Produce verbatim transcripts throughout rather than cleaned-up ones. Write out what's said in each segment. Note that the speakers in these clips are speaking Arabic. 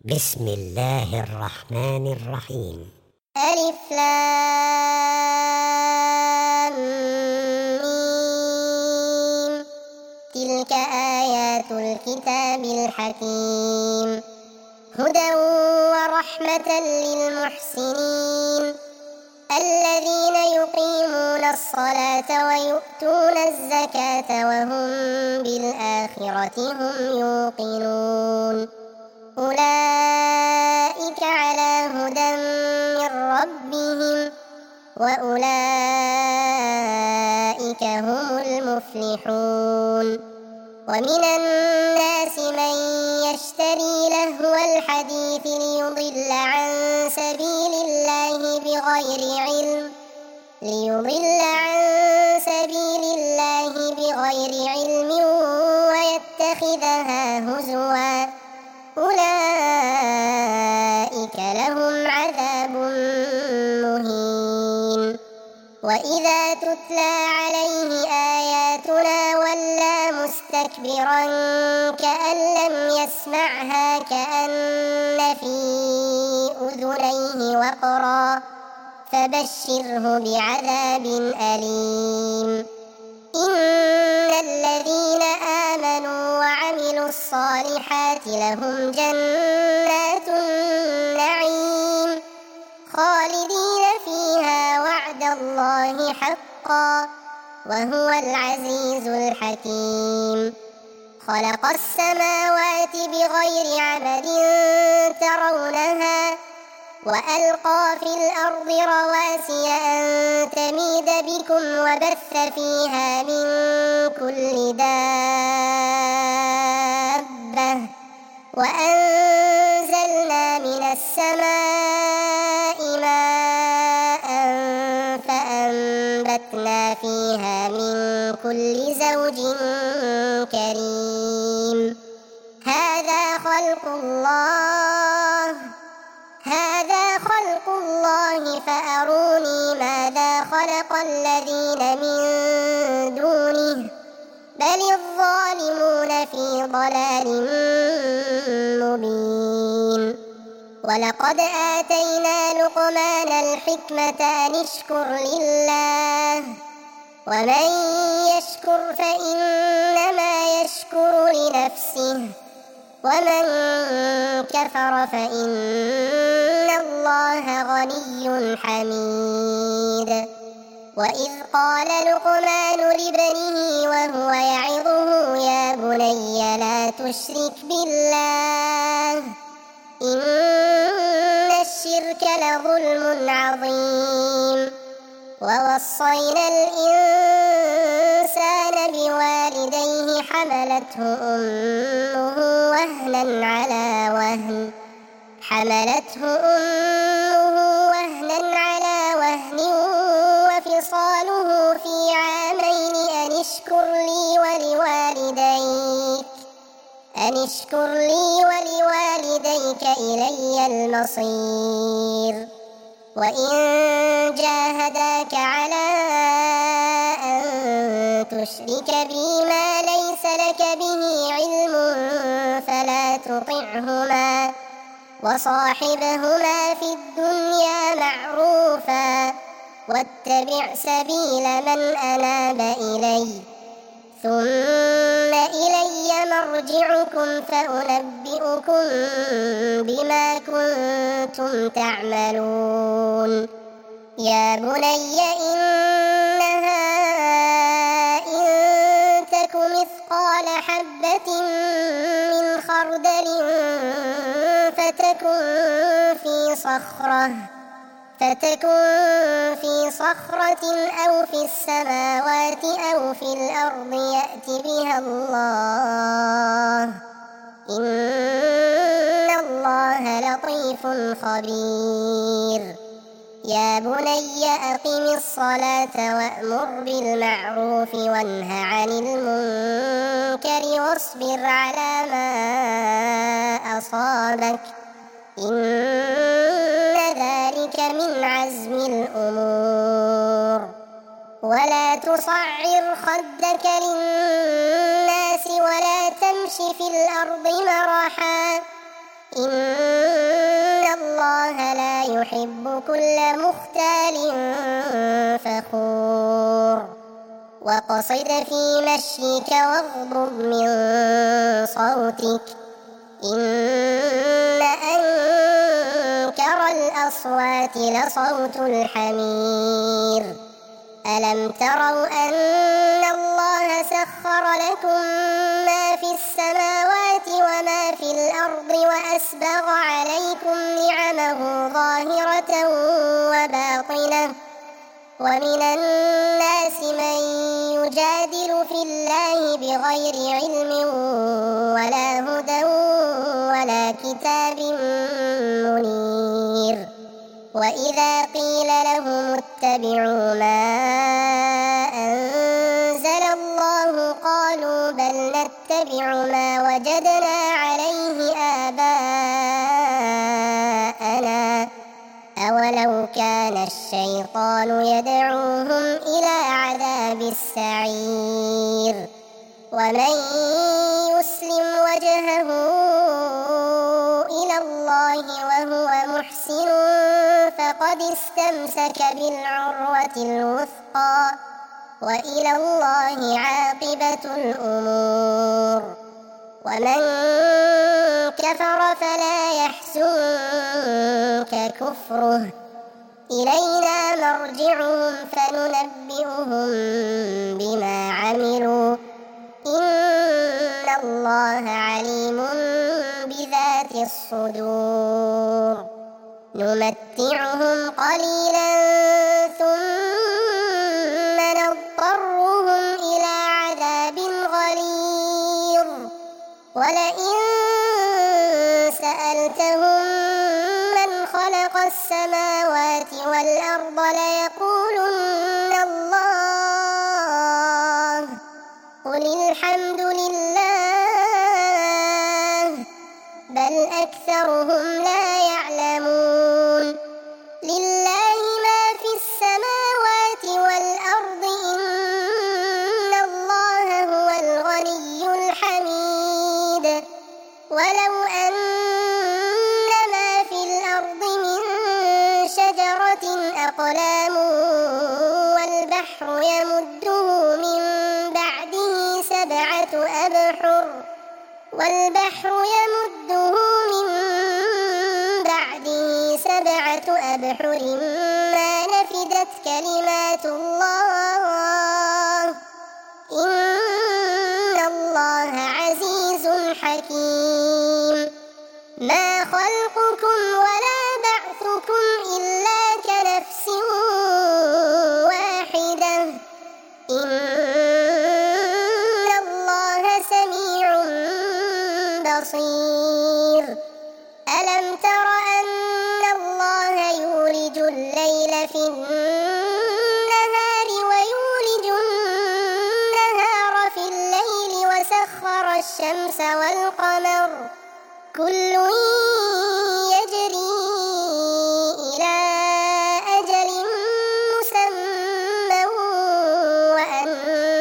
بسم الله الرحمن الرحيم. ألف لام ميم. تلك آيات الكتاب الحكيم، هدى ورحمة للمحسنين الذين يقيمون الصلاة ويؤتون الزكاة وهم بالآخرة هم يوقنون. أولئك على هدى من ربهم وأولئك هم المفلحون. ومن الناس من يشتري لهو الحديث ليضل عن سبيل الله بغير علم ليضل عن سبيل الله بغير علم ويتخذها هزوا، أولئك لهم عذاب مهين. وإذا تتلى عليه آياتنا ولى مستكبرا كأن لم يسمعها كأن في أذنيه وقرا، فبشره بعذاب أليم. إن الذين آمنوا وعملوا الصالحات لهم جنات النعيم خالدين فيها وعد الله حقا وهو العزيز الحكيم. خلق السماوات بغير عمد ترونها وألقى في الأرض رواسي أن تميد بكم وبث فيها من كل دابة وأنزلنا من السماء ماء فأنبتنا فيها من كل زوج كريم. هذا خلق الله هذا خلق الله فأروني ماذا خلق الذين من دونه بل الظالمون في ضلال مبين. ولقد آتينا لقمان الحكمة أن اشكر لله ومن يشكر فإنما يشكر لنفسه ومن كفر فإن الله غني حميد. وإذ قال لقمان لابنه وهو يعظه يا بني لا تشرك بالله إن الشرك لظلم عظيم. ووصينا الإنسان بوالديه حملته أمه وهنا على وهن حملته أمه وهنا على وهن وفصاله في عامين أن اشكر لي ولوالديك أن اشكر لي ولوالديك إلي المصير. وإن جاهداك على أن تشرك بي ما ليس لك به علم فلا تطعهما وصاحبهما في الدنيا معروفا واتبع سبيل من أناب إلي ثم إلي مرجعكم فأنبئكم بما كنتم تعملون. يا بني إنها إن تك مثقال حبة من خردل فتكن في صخرة فتكن في صخرة أو في السماوات أو في الأرض يأت بها الله إن الله لطيف خبير. يا بني أقم الصلاة وأمر بالمعروف وانه عن المنكر واصبر على ما أصابك إن ذلك من عزم الأمور. ولا تصعر خدك للناس ولا تمش في الأرض مرحا إن يحب كل مختال فخور وقصد في مشيك واغضض من صوتك إن أنكر الأصوات لصوت الحمير ألم تروا أن الله سخر لكم ما في السماوات وما في الأرض وأسبغ عليكم نعمه ظاهرة وباطنة ومن الناس من يجادل في الله بغير علم ولا هدى ولا كتاب منير وإذا قيل لهم اتبعوا ما أنزل الله قالوا بل نتبع ما وجدنا عليه آباءنا أولو كان الشيطان يدعوهم إلى عذاب السعير ومن يسلم وجهه إلى الله وهو محسن فقد استمسك بالعروة الوثقى وإلى الله عاقبة الأمور ومن كفر فلا يحزنك كفره إلينا مرجعهم فننبئهم بما عملوا إن الله عليم بذات الصدور نمتعهم قليلا ثم نضطرهم إلى عذاب غليظ ولئن سألتهم من خلق السماوات والأرض ليقولن الله قل الحمد لله بل أكثرهم لا يعلمون لله ما في السماوات والأرض إن الله هو الغني الحميد ولو أن ما في الأرض من شجرة أقلام والبحر يمده من بعده سبعة أبحر والبحر يمده من بعده سبعة أبحر ما نفدت كلمات الله إن الله عزيز حكيم ما خلقكم ولا بعثكم إلا كنفس واحدة إن الله سميع بصير ألم تر أن الله يولج الليل في النهار ويولج النهار في الليل وسخر الشمس والقمر كل يجري إلى أجل مسمى وأن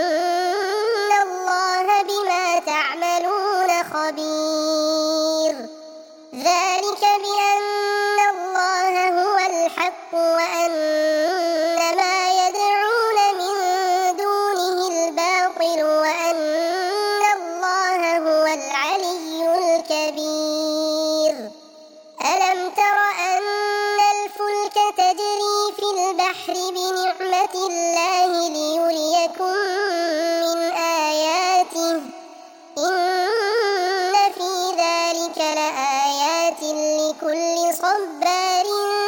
الله بما تعملون خبير ذلك بأن الله هو الحق وأن ما يدعون من دونه الباطل وأن الله هو العلي الكبير ألم تر أن الفلك تجري في البحر بنعمة الله ليريكم من آياته إن في ذلك لآيات لكل صبار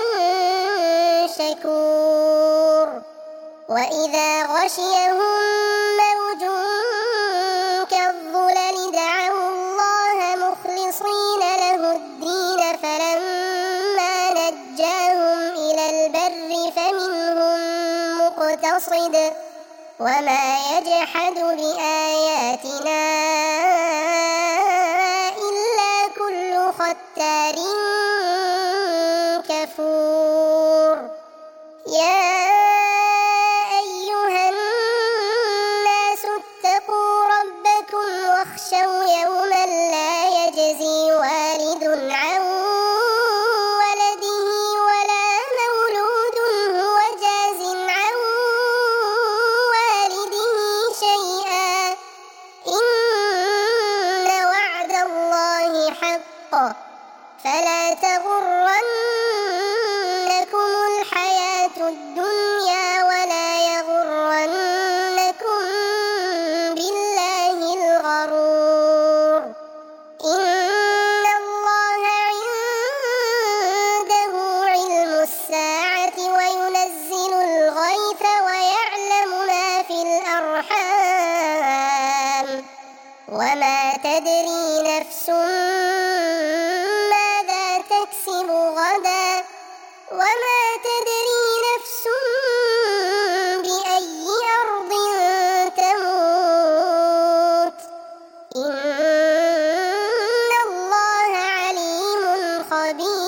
شكور وإذا غشيهم موج كالظلل دعوا الله مخلصين له الدين فلما نجاهم إلى البر فمنهم مقتصد وما يجحد بآياتنا إلا كل ختار كفور يا أيها الناس اتقوا ربكم واخشوا يوما لا يجزي والد عن ولده ولا فلا تغرنكم الحياة الدنيا ولا يغرنكم بالله الغرور إن الله عنده علم الساعة وينزل الغيث ويعلم ما في الأرحام وما تدري نفس ماذا تكسب غدا وما تدري نفس بأي أرض تموت إن الله عليم خبير.